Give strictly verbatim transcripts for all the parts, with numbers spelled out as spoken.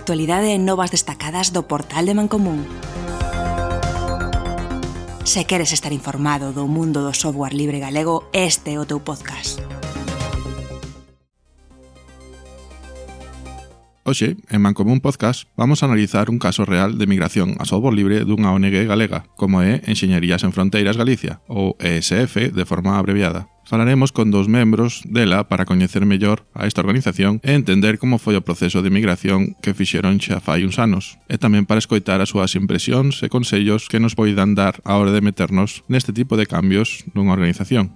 actualidade e novas destacadas do portal de Mancomún. Se queres estar informado do mundo do software libre galego, este é o teu podcast. Hoxe, en Mancomún Podcast, vamos a analizar un caso real de migración a software libre dunha O N G galega, como é Enxeñerías Sen Fronteiras Galicia, ou E S F de forma abreviada. Falaremos con dous membros dela para coñecer mellor a esta organización e entender como foi o proceso de migración que fixeron xa fai uns anos, e tamén para escoitar as súas impresións e consellos que nos poidan dar á hora de meternos neste tipo de cambios nunha organización.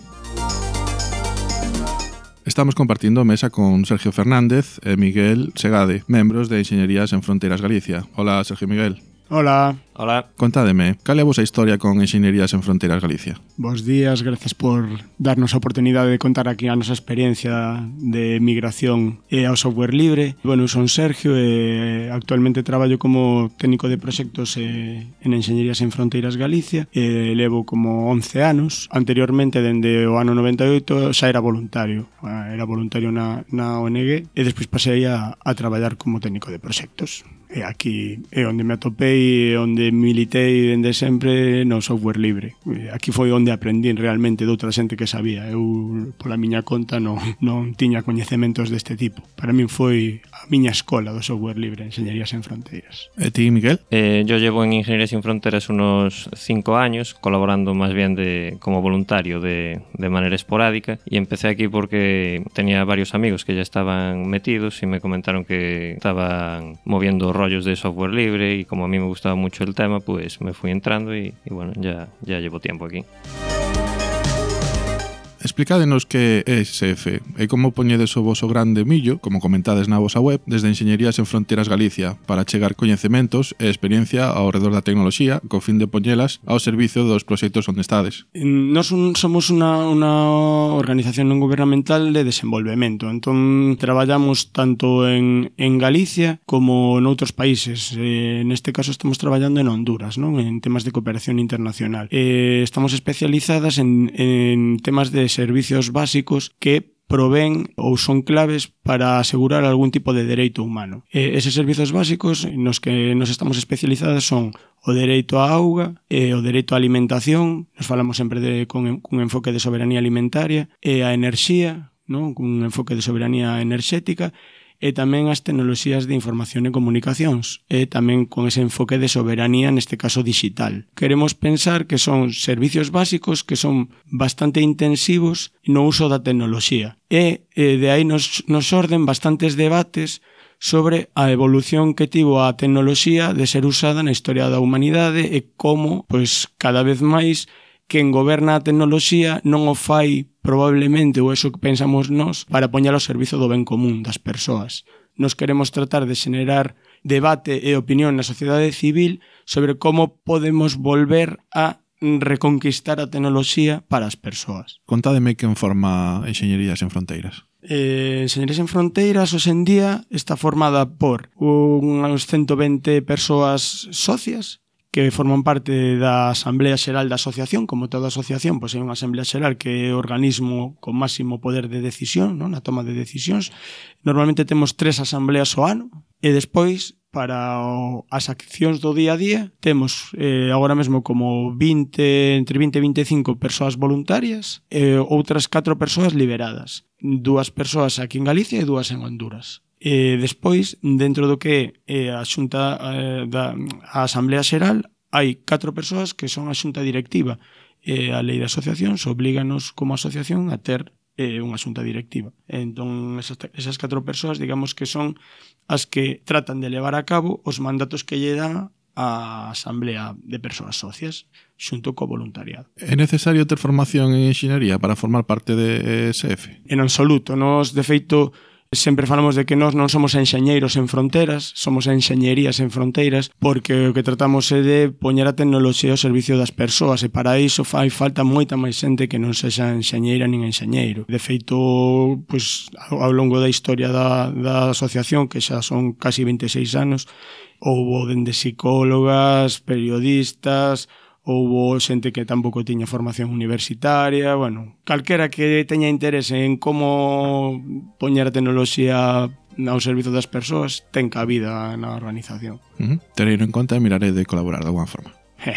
Estamos compartindo mesa con Sergio Fernández e Miguel Segade, membros de Enxeñerías Sen Fronteiras Galicia. Hola, Sergio e Miguel. Hola. Hola. Contádeme, cal é a vosa historia con Enxeñerías Sen Fronteiras Galicia? Bos días, gracias por darnos a oportunidade de contar aquí a nosa experiencia de migración ao software libre. Bueno, son Sergio e actualmente traballo como técnico de proxectos en Enxeñerías Sen Fronteiras Galicia e levo como once anos. Anteriormente, dende o ano noventa e oito, xa era voluntario. Era voluntario na, na O N G e despois pasei a, a traballar como técnico de proxectos. E aquí é onde me atopei e onde militei dende sempre no software libre. Aquí foi onde aprendín realmente de outra xente que sabía. Eu, pola miña conta, non, non tiña coñecementos deste tipo. Para min foi a miña escola do software libre, Enxeñerías Sen Fronteiras. E ti, Miguel? Eh, yo llevo en Ingeniería Sin Fronteras unos cinco años, colaborando más bien de, como voluntario de, de manera esporádica, y empecé aquí porque tenía varios amigos que ya estaban metidos y me comentaron que estaban moviendo rollos de software libre, y como a mí me gustaba mucho el tema, pues me fui entrando y, y bueno, ya, ya llevo tiempo aquí. Explicádenos que é E S F e como poñedes o voso grande millo, como comentades na vosa web, desde Enxeñerías Sen Fronteiras Galicia, para chegar coñecementos e experiencia ao redor da tecnoloxía, co fin de poñelas ao servicio dos proxectos onde estades. Nos un, somos unha, unha organización non gubernamental de desenvolvemento, entón traballamos tanto en, en Galicia como noutros países. Eh, neste caso estamos traballando en Honduras, non? En temas de cooperación internacional. Eh, estamos especializadas en, en temas de servicios básicos que provén ou son claves para asegurar algún tipo de dereito humano. E eses servizos básicos nos que nos estamos especializados son o dereito á auga, e o dereito á alimentación, nos falamos sempre de, con, con un enfoque de soberanía alimentaria, e a enerxía, non? Con un enfoque de soberanía enerxética, e tamén as tecnoloxías de información e comunicacións, e tamén con ese enfoque de soberanía, neste caso digital. Queremos pensar que son servicios básicos que son bastante intensivos no uso da tecnoloxía. E, e de aí nos, nos orden bastantes debates sobre a evolución que tivo a tecnoloxía de ser usada na historia da humanidade e como, pois, cada vez máis quen goberna a tecnoloxía non o fai probablemente, ou eso que pensamos nós, para poñer ao servizo do ben común das persoas. Nos queremos tratar de xenerar debate e opinión na sociedade civil sobre como podemos volver a reconquistar a tecnoloxía para as persoas. Contádeme quen forma Enxeñerías Sen Fronteiras. Eh, Enxeñerías Sen Fronteiras hoxe en día está formada por unhas ciento vinte persoas socias que forman parte da Asamblea Xeral da Asociación. Como toda asociación, pois é unha Asamblea Xeral que é o organismo con máximo poder de decisión, non? Na toma de decisións. Normalmente temos tres asambleas ao ano, e despois, para o, as accións do día a día, temos eh, agora mesmo como vinte, entre vinte e vinte e cinco persoas voluntarias e outras catro persoas liberadas. Dúas persoas aquí en Galicia e dúas en Honduras. E despois, dentro do que é a xunta eh, da a Asamblea Xeral, hai catro persoas que son a xunta directiva. E a lei de asociacións oblíganos como asociación a ter eh, unha xunta directiva. Entón, esas, esas catro persoas, digamos que son as que tratan de levar a cabo os mandatos que lle dan a Asamblea de Persoas Socias, xunto co voluntariado. É necesario ter formación en enxeñería para formar parte de E S F? En absoluto. Nos, de feito, sempre falamos de que nós non somos enxeñeiros en fronteras, somos enxeñerías en fronteiras, porque o que tratamos é de poñer a tecnoloxía ao servicio das persoas, e para iso fai falta moita máis xente que non sexa enxeñeira nin enxeñeiro. De feito, pois, ao longo da historia da, da asociación, que xa son casi vinte e seis anos, houbo dende psicólogas, periodistas, houbo xente que tampouco tiña formación universitaria, bueno, calquera que teña interese en como poñer a tecnoloxía ao servizo das persoas, ten cabida na organización. Uh -huh. Terei en conta e miraré de colaborar de alguna forma.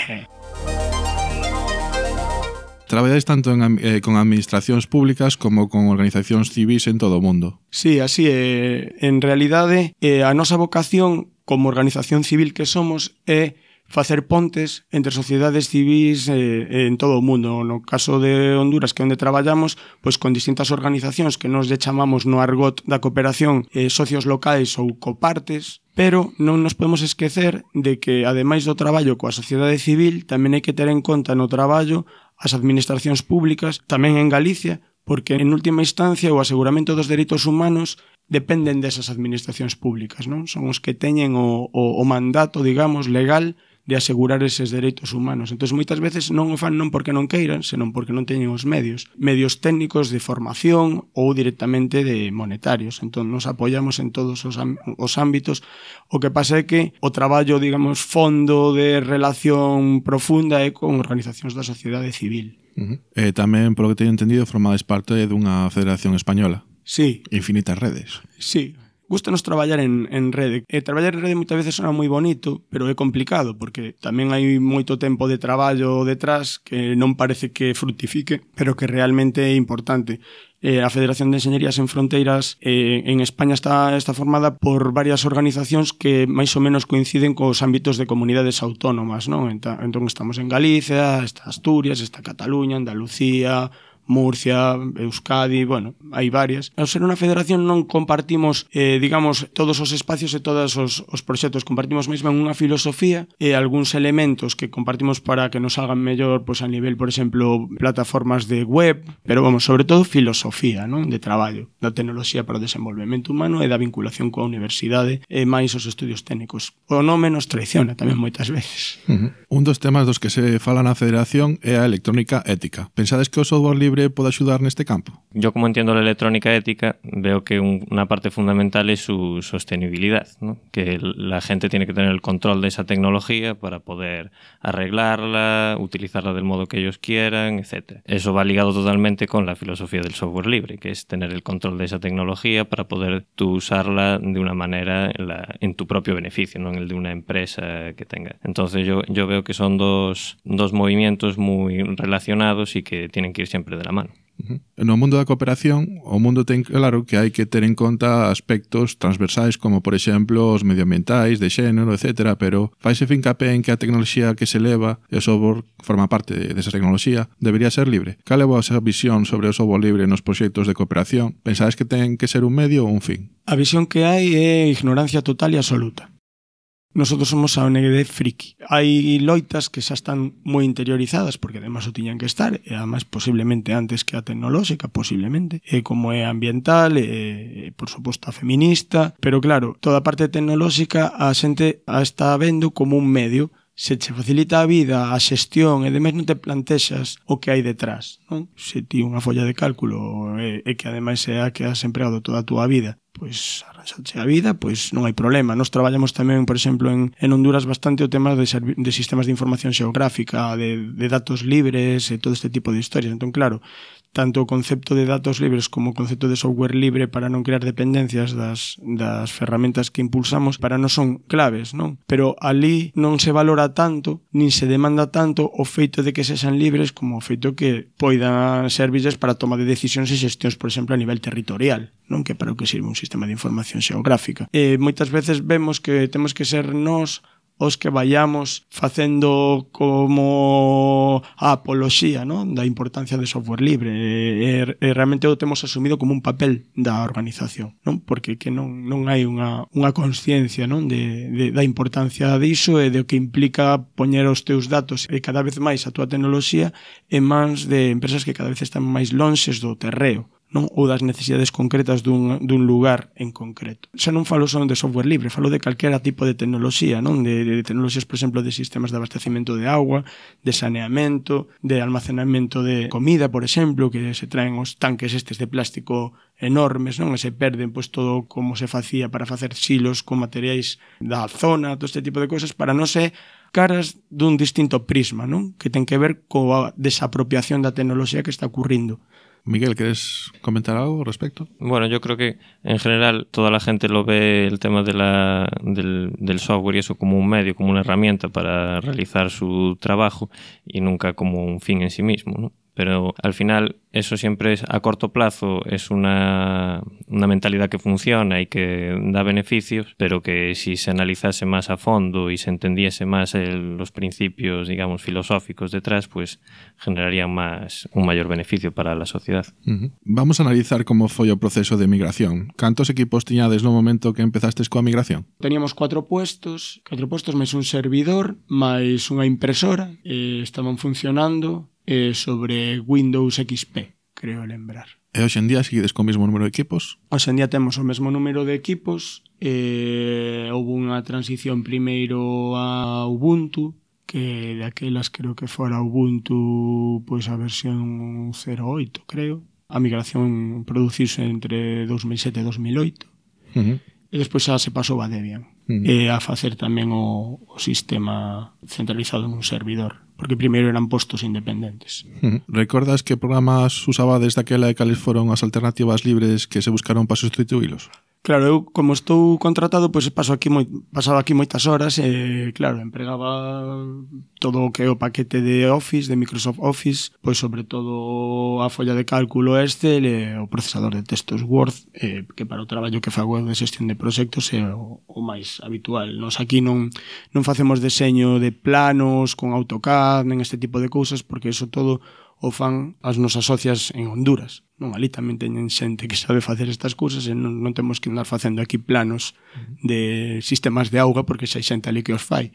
Traballáis tanto en, eh, con administracións públicas como con organizacións civís en todo o mundo. Sí, así é. En realidade, eh, a nosa vocación como organización civil que somos é facer pontes entre sociedades civís eh, en todo o mundo. No caso de Honduras, que é onde traballamos, pois con distintas organizacións que nos lle chamamos no argot da cooperación eh, socios locais ou copartes, pero non nos podemos esquecer de que, ademais do traballo coa sociedade civil, tamén hai que ter en conta no traballo as administracións públicas, tamén en Galicia, porque en última instancia o aseguramento dos dereitos humanos dependen desas administracións públicas, non? Son os que teñen o, o, o mandato, digamos, legal de asegurar eses dereitos humanos. Entón, moitas veces non o fan non porque non queiran, senón porque non teñen os medios. Medios técnicos de formación ou directamente de monetarios. Entón, nos apoiamos en todos os, os ámbitos. O que pasa é que o traballo, digamos, fondo de relación profunda é con organizacións da sociedade civil. Uh -huh. E tamén, polo que teño entendido, formades parte dunha federación española. Sí. Infinitas redes. Sí. Gústanos traballar en, en rede. E traballar en rede moitas veces sona moi bonito, pero é complicado, porque tamén hai moito tempo de traballo detrás que non parece que fructifique, pero que realmente é importante. Eh, a Federación de Enxeñerías Sen Fronteiras eh, en España está, está formada por varias organizacións que máis ou menos coinciden cos ámbitos de comunidades autónomas, non? Entón, entón estamos en Galicia, está Asturias, está Cataluña, Andalucía, Murcia, Euskadi, bueno, hai varias. Ao ser unha federación non compartimos, eh, digamos, todos os espacios e todos os, os proxectos, compartimos mesmo unha filosofía e algúns elementos que compartimos para que nos salgan mellor, pois a nivel, por exemplo, plataformas de web, pero, vamos, sobre todo filosofía, non? De traballo, da tecnoloxía para o desenvolvemento humano e da vinculación coa universidade e máis os estudios técnicos. O nome nos traiciona tamén moitas veces. Uh -huh. Un dos temas dos que se fala na federación é a electrónica ética. Pensades que o software libre pode axudar neste campo? Yo, como entiendo la electrónica ética, veo que un, una parte fundamental es su sostenibilidad, ¿no? Que la gente tiene que tener el control de esa tecnología para poder arreglarla, utilizarla del modo que ellos quieran, etcétera. Eso va ligado totalmente con la filosofía del software libre, que es tener el control de esa tecnología para poder tú usarla de una manera en, la, en tu propio beneficio, no en el de una empresa que tenga. Entonces yo, yo veo que son dos, dos movimientos muy relacionados y que tienen que ir siempre de la mano. Uh-huh. No mundo da cooperación, o mundo ten claro que hai que ter en conta aspectos transversais como, por exemplo, os medioambientais, de xénero, etcétera, pero faise fincapé en que a tecnoloxía que se leva e o software forma parte desa tecnoloxía debería ser libre. Cal é a vosa visión sobre o software libre nos proxectos de cooperación? Pensades que ten que ser un medio ou un fin? A visión que hai é ignorancia total e absoluta. Nosotros somos a O N G friki. Hai loitas que xa están moi interiorizadas, porque además o tiñan que estar, e además posiblemente antes que a tecnolóxica, posiblemente, e como é ambiental, e, e por suposto a feminista, pero claro, toda a parte tecnolóxica a xente a está vendo como un medio. Se che facilita a vida, a xestión, e demais non te plantexas o que hai detrás, non? Se ti unha folla de cálculo e, e que ademais é a que has empregado toda a túa vida, pois arranxache a vida, pois non hai problema. Nos traballamos tamén, por exemplo, en, en Honduras bastante o tema de, de sistemas de información xeográfica, de, de datos libres e todo este tipo de historias. Entón, claro, tanto o concepto de datos libres como o concepto de software libre para non crear dependencias das, das ferramentas que impulsamos para non son claves, non? Pero ali non se valora tanto, nin se demanda tanto o feito de que sexan libres como o feito que poidan servirles para a toma de decisións e xestións, por exemplo, a nivel territorial, non? Que para o que sirve un sistema de información xeográfica. E moitas veces vemos que temos que ser nós os que vayamos facendo como a apoloxía, non? Da importancia de software libre e, e realmente o temos asumido como un papel da organización, non? Porque que non, non hai unha, unha consciencia, non? De, de, da importancia diso e de o que implica poñer os teus datos e cada vez máis a túa tecnoloxía en mans de empresas que cada vez están máis lonxes do terreo, non? Ou das necesidades concretas dun, dun lugar en concreto. Xa non falo só de software libre, falo de calquera tipo de tecnoloxía, non? De, de tecnoloxías, por exemplo, de sistemas de abastecimento de agua, de saneamento, de almacenamento de comida, por exemplo, que se traen os tanques estes de plástico enormes, non? E se perden pois todo como se facía para facer silos con materiais da zona, todo este tipo de cousas, para non ser caras dun distinto prisma, non? Que ten que ver coa desapropiación da tecnoloxía que está ocurrindo. Miguel, ¿quieres comentar algo al respecto? Bueno, yo creo que en general toda la gente lo ve el tema de la, del, del software y eso como un medio, como una herramienta para realizar su trabajo y nunca como un fin en sí mismo, ¿no? Pero al final eso siempre es a corto plazo, es una, una mentalidad que funciona y que da beneficios, pero que si se analizase más a fondo y se entendiese más el, los principios, digamos, filosóficos detrás, pues generaría más, un mayor beneficio para la sociedad. Uh-huh. Vamos a analizar como foi o proceso de migración. Cantos equipos tiñades no momento que empezastes coa migración? Teníamos cuatro puestos, cuatro puestos máis un servidor, máis unha impresora, e estaban funcionando eh, sobre Windows X P, creo lembrar. E hoxe en día seguides co mesmo número de equipos? Hoxe en día temos o mesmo número de equipos, eh, houve unha transición primeiro a Ubuntu, que daquelas creo que fora Ubuntu, pois a versión cero oito, creo. A migración produciuse entre dos mil sete e dos mil oito. Uh-huh. E despois xa se pasou a Debian. Uh-huh. E a facer tamén o, o sistema centralizado nun servidor, porque primeiro eran postos independentes. Uh-huh. Recordas que programas usabades daquela e cales foron as alternativas libres que se buscaron para sustituílos? Claro, eu como estou contratado, pois paso aquí moi, pasaba aquí moitas horas e, claro, empregaba todo o que é o paquete de Office, de Microsoft Office, pois sobre todo a folla de cálculo Excel e o procesador de textos Word, eh, que para o traballo que fago de xestión de proxectos é o, o máis habitual. Nos aquí non, non facemos deseño de planos con AutoCAD, nen este tipo de cousas, porque eso todo o fan as nosas socias en Honduras. Non, ali tamén teñen xente que sabe facer estas cousas e non, non temos que andar facendo aquí planos de sistemas de auga porque xa hai xente ali que os fai.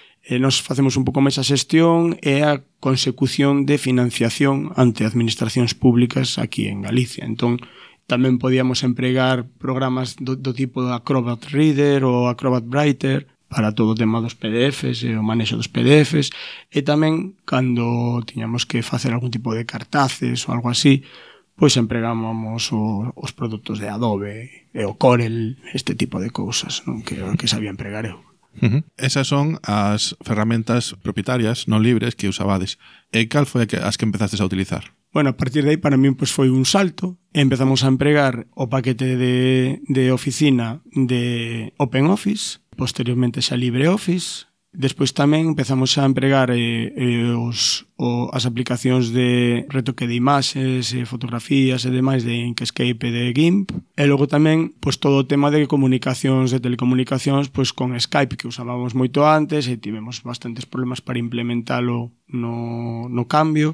E nos facemos un pouco máis a xestión e a consecución de financiación ante administracións públicas aquí en Galicia. Entón, tamén podíamos empregar programas do, do tipo Acrobat Reader ou Acrobat Writer para todo o tema dos P D Fs e o manexo dos P D Fs, e tamén cando tiñamos que facer algún tipo de cartaces ou algo así, pois empregábamos o, os produtos de Adobe e o Corel, este tipo de cousas, non? Que que sabía empregar eu. Uh-huh. Esas son as ferramentas propietarias non libres que usabades. E cal foi as que empezastes a utilizar? Bueno, a partir de aí para mí pois foi un salto e empezamos a empregar o paquete de, de oficina de OpenOffice, posteriormente xa LibreOffice. Despois tamén empezamos a empregar eh, eh, os, o, as aplicacións de retoque de imaxes, e fotografías e demais de Inkscape e de GIMP. E logo tamén pois, todo o tema de comunicacións, de telecomunicacións, pois con Skype, que usábamos moito antes e tivemos bastantes problemas para implementalo no, no cambio,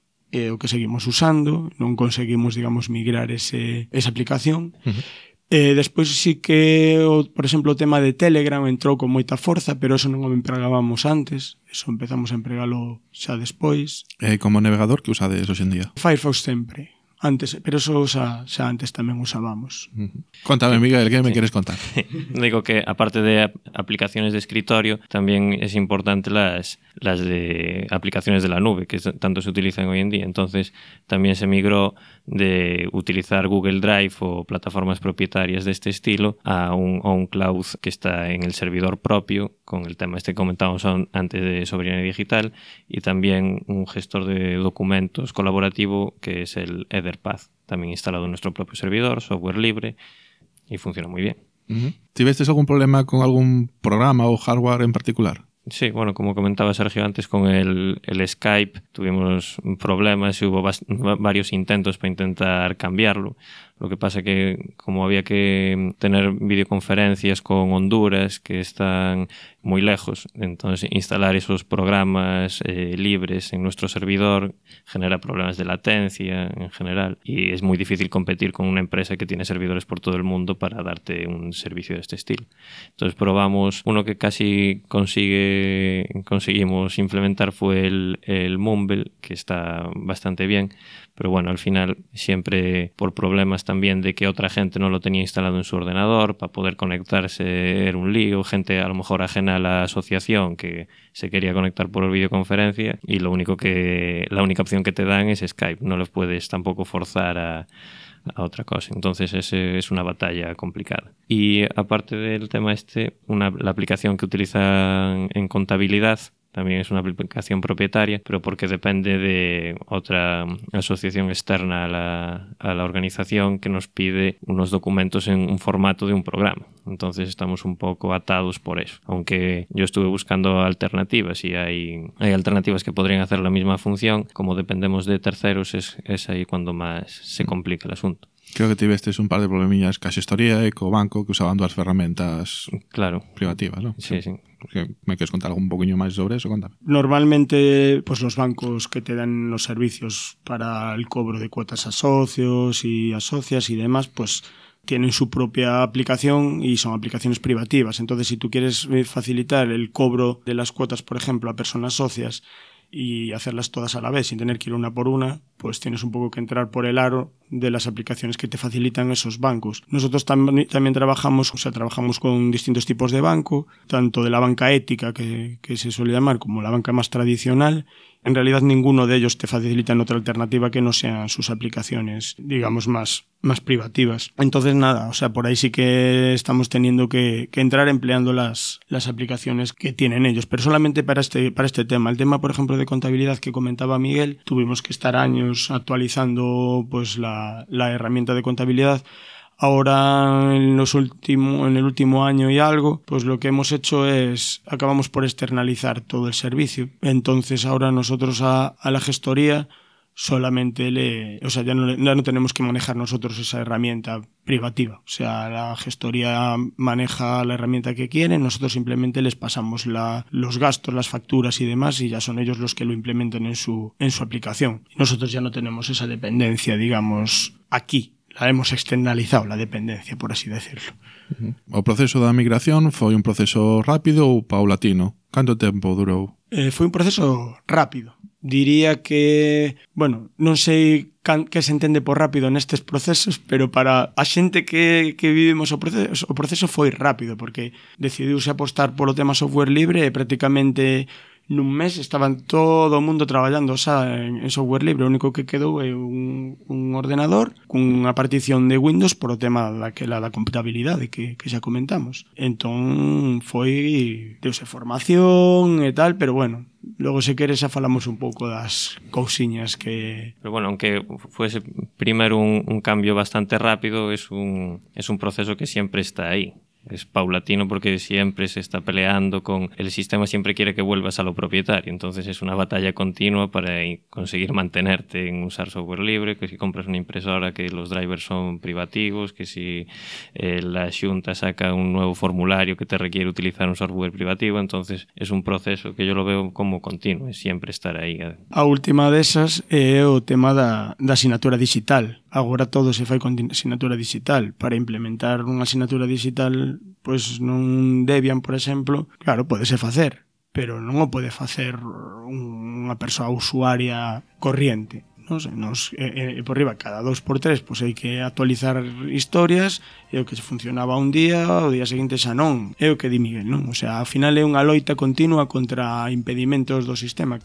e o que seguimos usando, non conseguimos, digamos, migrar ese, esa aplicación. Uh-huh. E despois sí que, o, por exemplo, o tema de Telegram entrou con moita forza, pero eso non o empregábamos antes, eso empezamos a empregalo xa despois. E como navegador que usades hoxe en día? Firefox sempre, antes, pero eso xa, xa antes tamén usábamos. Uh-huh. Contame, Miguel, que me sí. queres contar? Digo que, aparte de aplicaciones de escritorio, también es importante las, las de aplicaciones de la nube, que tanto se utilizan hoy en día. Entonces, también se migró de utilizar Google Drive o plataformas propietarias de este estilo a un, a un cloud que está en el servidor propio, con el tema este que comentábamos antes de soberanía digital, y también un gestor de documentos colaborativo que es el Etherpad, también instalado en nuestro propio servidor, software libre, y funciona muy bien. Uh-huh. ¿Tivestes algún problema con algún programa o hardware en particular? Sí, bueno, como comentaba Sergio antes, con el, el Skype tuvimos problemas y hubo bast- varios intentos para intentar cambiarlo. Lo que pasa que como había que tener videoconferencias con Honduras que están muy lejos, entonces instalar esos programas eh, libres en nuestro servidor genera problemas de latencia en general y es muy difícil competir con una empresa que tiene servidores por todo el mundo para darte un servicio de este estilo. Entonces probamos, uno que casi consigue conseguimos implementar fue el, el Mumble, que está bastante bien, pero bueno, al final siempre por problemas también de que otra gente no lo tenía instalado en su ordenador, para poder conectarse era un lío, gente a lo mejor ajena a la asociación que se quería conectar por videoconferencia y lo único que la única opción que te dan es Skype, no los puedes tampoco forzar a a otra cosa. Entonces ese es una batalla complicada. Y aparte del tema este, una, la aplicación que utilizan en contabilidad también es una aplicación propietaria, pero porque depende de otra asociación externa a la, a la organización que nos pide unos documentos en un formato de un programa. Entonces estamos un poco atados por eso. Aunque yo estuve buscando alternativas y hay, hay alternativas que podrían hacer la misma función, como dependemos de terceros, es, es ahí cuando más se complica el asunto. Creo que tivestes un par de problemillas ca xestoría e co banco que usaban dúas ferramentas claro. privativas, ¿no? Sí, sí. Que me queres contar algo un poquinho máis sobre eso? Contame. Normalmente, pues los bancos que te dan los servicios para el cobro de cuotas a socios y a socias y demás, pues tienen su propia aplicación y son aplicaciones privativas. Entonces, si tú quieres facilitar el cobro de las cuotas, por ejemplo, a personas socias y hacerlas todas a la vez sin tener que ir una por una, pues tienes un poco que entrar por el aro de las aplicaciones que te facilitan esos bancos. Nosotros tam- también trabajamos, o sea, trabajamos con distintos tipos de banco, tanto de la banca ética, que, que se suele llamar, como la banca más tradicional. En realidad ninguno de ellos te facilitan otra alternativa que no sean sus aplicaciones, digamos, más, más privativas. Entonces, nada, o sea, por ahí sí que estamos teniendo que, que entrar empleando las, las aplicaciones que tienen ellos, pero solamente para este, para este tema. El tema, por ejemplo, de contabilidad que comentaba Miguel, tuvimos que estar años actualizando pues la, la herramienta de contabilidad. Ahora, en, los último, en el último año y algo, pues lo que hemos hecho es, acabamos por externalizar todo el servicio. Entonces ahora nosotros a, a la gestoría solamente le, o sea, ya no, ya no tenemos que manejar nosotros esa herramienta privativa. O sea, la gestoría maneja la herramienta que quiere, nosotros simplemente les pasamos la, los gastos, las facturas y demás, y ya son ellos los que lo implementan en su, en su aplicación. Nosotros ya no tenemos esa dependencia, digamos, aquí. La hemos externalizado, la dependencia, por así decirlo. O proceso da migración foi un proceso rápido ou paulatino? Canto tempo durou? Eh, foi un proceso rápido. Diría que, bueno, non sei can, que se entende por rápido nestes procesos, pero para a xente que, que vivimos o proceso, o proceso foi rápido, porque decidiuse apostar polo tema software libre e prácticamente nun mes estaban todo o mundo traballando xa en, en software libre. O único que quedou é un, un ordenador cunha partición de Windows por o tema daquela da computabilidade que, que xa comentamos. Entón foi deuse formación e tal, pero bueno, logo se queres xa falamos un pouco das cousiñas que... Pero bueno, aunque fuese primero un, un cambio bastante rápido, es un, es un proceso que siempre está ahí. Es paulatino porque siempre se está peleando con... El sistema siempre quiere que vuelvas a lo propietario, entonces es una batalla continua para conseguir mantenerte en usar software libre, que si compras una impresora que los drivers son privativos, que si eh, la Xunta saca un nuevo formulario que te requiere utilizar un software privativo, entonces es un proceso que yo lo veo como continuo, es siempre estar aí. A última desas é o tema da, da asignatura digital. Agora todo se fai con asignatura digital. Para implementar unha asignatura digital, pois nun Debian, por exemplo, claro, podese facer, pero non o pode facer unha persoa usuaria corriente. Non sei, nos, e, e, por riba, cada dos por tres, pois hai que actualizar historias, e o que funcionaba un día, o día seguinte xa non. É o que di Miguel, non? O sea, ao final é unha loita continua contra impedimentos do sistema.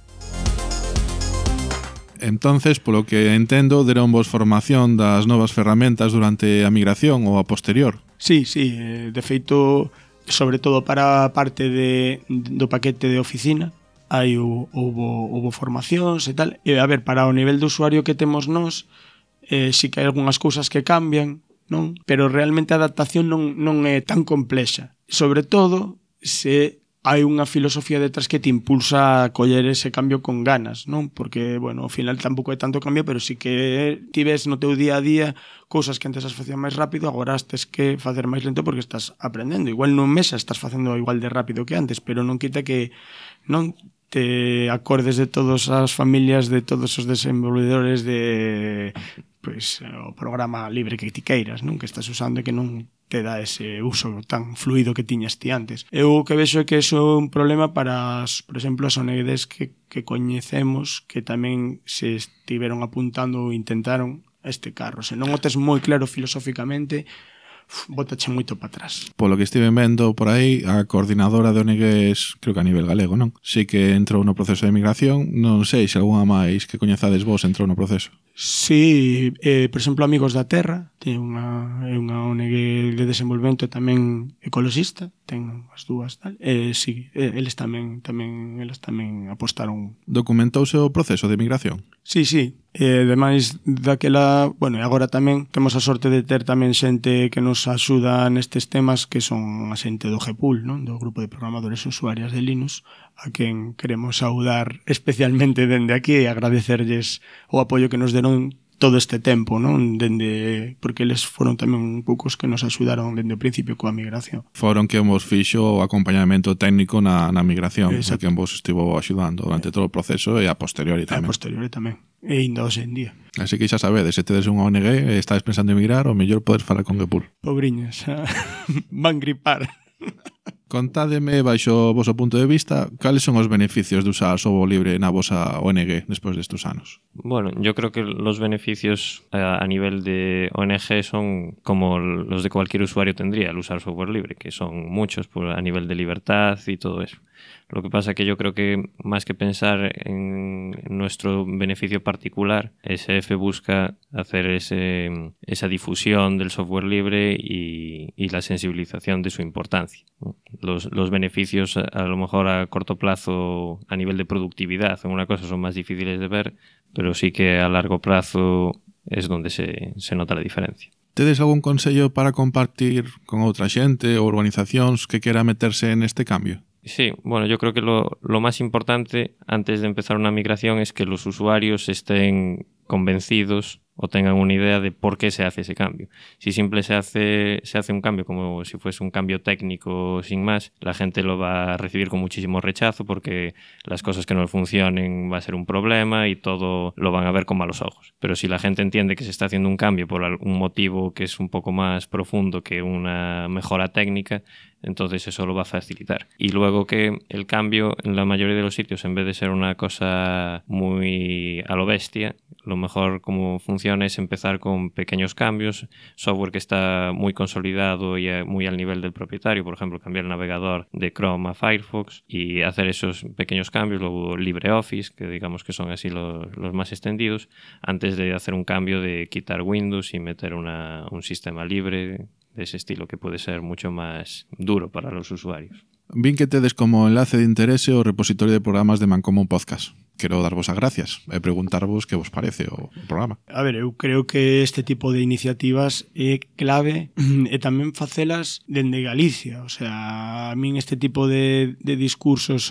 Entonces, polo que entendo, deron vos formación das novas ferramentas durante a migración ou a posterior? Sí, sí, de feito, sobre todo para a parte de, do paquete de oficina, hai houbo, houbo formacións e tal. E, a ver, para o nivel de usuario que temos nós, eh, sí que hai algunhas cousas que cambian, non? Pero realmente a adaptación non, non é tan complexa. Sobre todo, se hai unha filosofía detrás que te impulsa a coller ese cambio con ganas, non? Porque, bueno, ao final tampouco é tanto cambio, pero sí que ti ves no teu día a día cousas que antes as facían máis rápido, agora as tes que facer máis lento porque estás aprendendo. Igual nun mes estás facendo igual de rápido que antes, pero non quita que non te acordes de todas as familias, de todos os desenvolvedores de pois, o programa libre que ti queiras, non? Que estás usando e que non te dá ese uso tan fluido que tiñas ti antes. Eu o que vexo é que iso é un problema para, as, por exemplo, as O N Gs que, que coñecemos, que tamén se estiveron apuntando ou intentaron este carro. Se non o tes moi claro filosóficamente, bótache moito para atrás. Polo que estive vendo por aí, a coordinadora de O N Gs, creo que a nivel galego, non? Sí que entrou no proceso de migración. Non sei se algunha máis que coñezades vos entrou no proceso. Sí, eh, por exemplo, Amigos da Terra ten unha, é unha O N G de desenvolvemento tamén ecoloxista, ten as dúas tal. Eh, sí, eles tamén tamén eles tamén apostaron. Documentouse o proceso de migración? Sí, sí. E ademais daquela, bueno, e agora tamén temos a sorte de ter tamén xente que nos axuda nestes temas, que son a xente do G P U L, non? Do Grupo de Programadores e Usuarias de Linux, a quen queremos saudar especialmente dende aquí e agradecerlles o apoio que nos deron todo este tempo, non? Dende, porque eles foron tamén un pouco os que nos axudaron dende o principio coa migración. Foron que vos fixo o acompañamento técnico na, na migración, e que vos estivo axudando durante todo o proceso e a posteriori tamén. A posteriori tamén, e ainda hoxe en día. Así que xa sabedes, se tedes unha O N G e estáis pensando en migrar, o mellor podes falar con G P U L. Pobriñas, van gripar. Contádeme, baixo o voso punto de vista, cales son os beneficios de usar software libre na vosa O N G despois destes anos? Bueno, yo creo que los beneficios a, a nivel de O N G son como los de cualquier usuario tendría al usar software libre, que son muchos por, a nivel de libertad y todo eso. Lo que pasa que yo creo que más que pensar en nuestro beneficio particular, S F busca hacer ese, esa difusión del software libre y, y la sensibilización de su importancia. Los, los beneficios a, a lo mejor a corto plazo a nivel de productividad en una cosa son más difíciles de ver, pero sí que a largo plazo es donde se, se nota la diferencia. Tedes algún consello para compartir con outra xente ou organizacións que quera meterse en este cambio? Sí, bueno, yo creo que lo, lo más importante antes de empezar una migración es que los usuarios estén convencidos o tengan una idea de por qué se hace ese cambio. Si simple se hace, se hace un cambio como si fuese un cambio técnico sin más, la gente lo va a recibir con muchísimo rechazo porque las cosas que no funcionen va a ser un problema y todo lo van a ver con malos ojos. Pero si la gente entiende que se está haciendo un cambio por algún motivo que es un poco más profundo que una mejora técnica, entonces eso lo va a facilitar. Y luego que el cambio en la mayoría de los sitios, en vez de ser una cosa muy a lo bestia, lo mejor como funciona es empezar con pequeños cambios, software que está muy consolidado y muy al nivel del propietario, por ejemplo, cambiar el navegador de Chrome a Firefox y hacer esos pequeños cambios, luego LibreOffice, que digamos que son así los, los más extendidos, antes de hacer un cambio de quitar Windows y meter una, un sistema libre de ese estilo que puede ser mucho más duro para los usuarios. Vin que tedes como enlace de interese o repositorio de programas de Mancomun Podcast. Quero darvos as gracias e preguntarvos que vos parece o programa. A ver, eu creo que este tipo de iniciativas é clave e tamén facelas dende Galicia. O sea, a min este tipo de, de discursos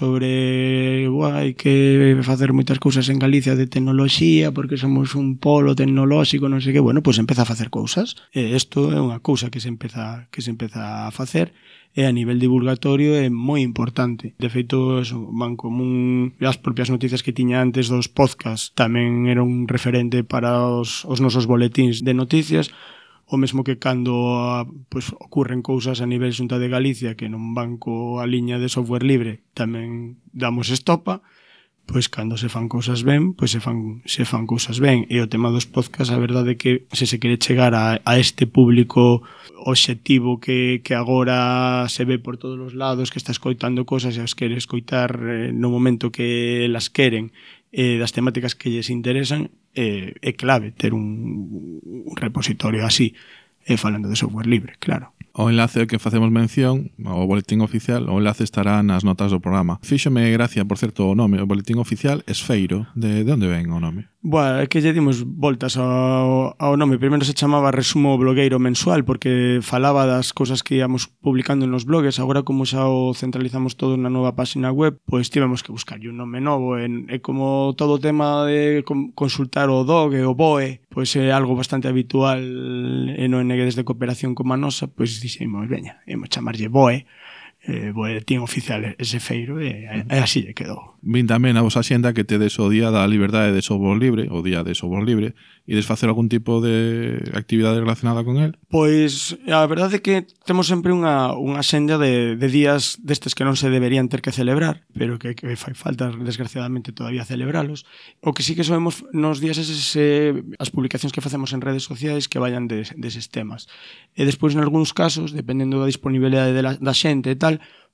sobre buah, hai que facer moitas cousas en Galicia de tecnoloxía porque somos un polo tecnolóxico, non sei que, bueno, pois pues empeza a facer cousas. E isto é unha cousa que se empeza, que se empeza a facer e a nivel divulgatorio é moi importante. De feito, eso, Mancomun, as propias noticias que tiña antes dos podcasts tamén era un referente para os, os nosos boletíns de noticias, o mesmo que cando pues, ocurren cousas a nivel Xunta de Galicia que non van coa liña de software libre tamén damos estopa, pois cando se fan cousas ben, pois se fan, se fan cousas ben. E o tema dos podcasts, a verdade é que se se quere chegar a, a este público obxectivo que, que agora se ve por todos os lados, que está escoitando cosas e as quere escoitar eh, no momento que las queren, eh, das temáticas que lles interesan, eh, é clave ter un, un repositorio así, eh, falando de software libre, claro. O enlace que facemos mención, o boletín oficial, o enlace estará nas notas do programa. Fíxome gracia, por certo, o nome, o boletín oficial Esfeiro. De, de onde ven o nome? Bueno, é que lle dimos voltas ao, ao nome. Primeiro se chamaba Resumo Blogueiro Mensual porque falaba das cousas que íamos publicando nos blogs. Agora, como xa o centralizamos todo na nova página web, pois tivemos que buscar un nome novo. É como todo o tema de consultar o D O G e o B O E, pois é algo bastante habitual en O N Gs de cooperación como a nosa, pois dixemos, veña, imos chamarlle B O E, eh, boletín oficial Esfeiro, e, e así lle quedou. Vin tamén a vosa xenda que tedes o Día da Liberdade de Software Libre, o Día de Software Libre, e des facer algún tipo de actividade relacionada con el? Pois a verdade é que temos sempre unha, unha xenda de, de días destes que non se deberían ter que celebrar, pero que, que fai falta desgraciadamente todavía celebralos. O que sí que sabemos nos días eses eh, as publicacións que facemos en redes sociais que vayan des, deses temas. E despois, en algúns casos, dependendo da disponibilidade de la, da xente e tal,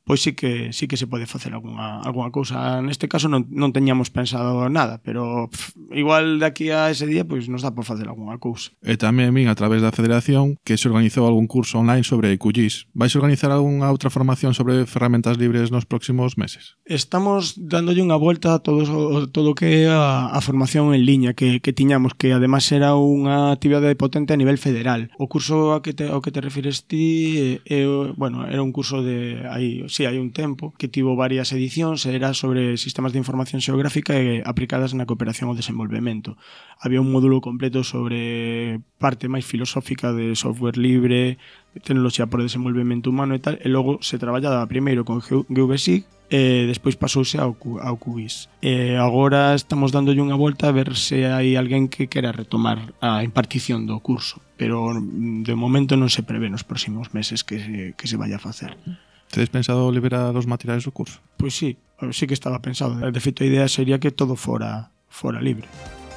pois sí que sí que se pode facer algunha, algunha cousa. Neste caso non, non teñamos pensado nada, pero pff, igual de aquí a ese día pois nos dá por facer algunha cousa. E tamén vin a través da Federación que se organizou algún curso online sobre Q G I S. Vais organizar algunha outra formación sobre ferramentas libres nos próximos meses? Estamos dándolle unha volta a todo todo que é a, a formación en liña que, que tiñamos, que además era unha actividade potente a nivel federal. O curso a que te, ao que te refires ti é, bueno, era un curso de aí, sí, hai un tempo que tivo varias edicións, era sobre sistemas de información xeográfica e aplicadas na cooperación ao desenvolvemento. Había un módulo completo sobre parte máis filosófica de software libre, tecnoloxía por desenvolvemento humano e tal, e logo se traballaba primeiro con G V S I C e despois pasouse ao, ao Q G I S. E agora estamos dándolle unha volta a ver se hai alguén que quera retomar a impartición do curso, pero de momento non se prevé nos próximos meses que se, que se vaya a facer. Tedes pensado liberar os materiais do curso? Pois sí, sí que estaba pensado. De feito, a idea sería que todo fora, fora libre.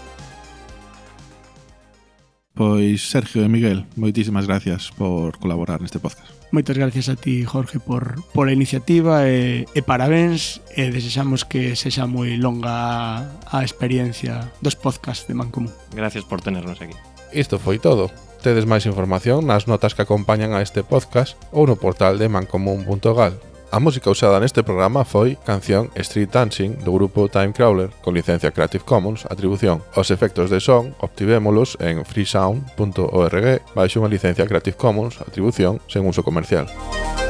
Pois Sergio e Miguel, moitísimas gracias por colaborar neste podcast. Moitas gracias a ti, Jorge, por, por a iniciativa e, e parabéns, e desexamos que sexa moi longa a experiencia dos podcasts de Mancomún. Gracias por tenernos aquí. Isto foi todo. Tedes máis información nas notas que acompañan a este podcast ou no portal de mancomún punto gal. A música usada neste programa foi canción Street Dancing do grupo Timecrawler con licencia Creative Commons atribución. Os efectos de son obtivémolos en freesound punto org baixo unha licencia Creative Commons atribución sen uso comercial.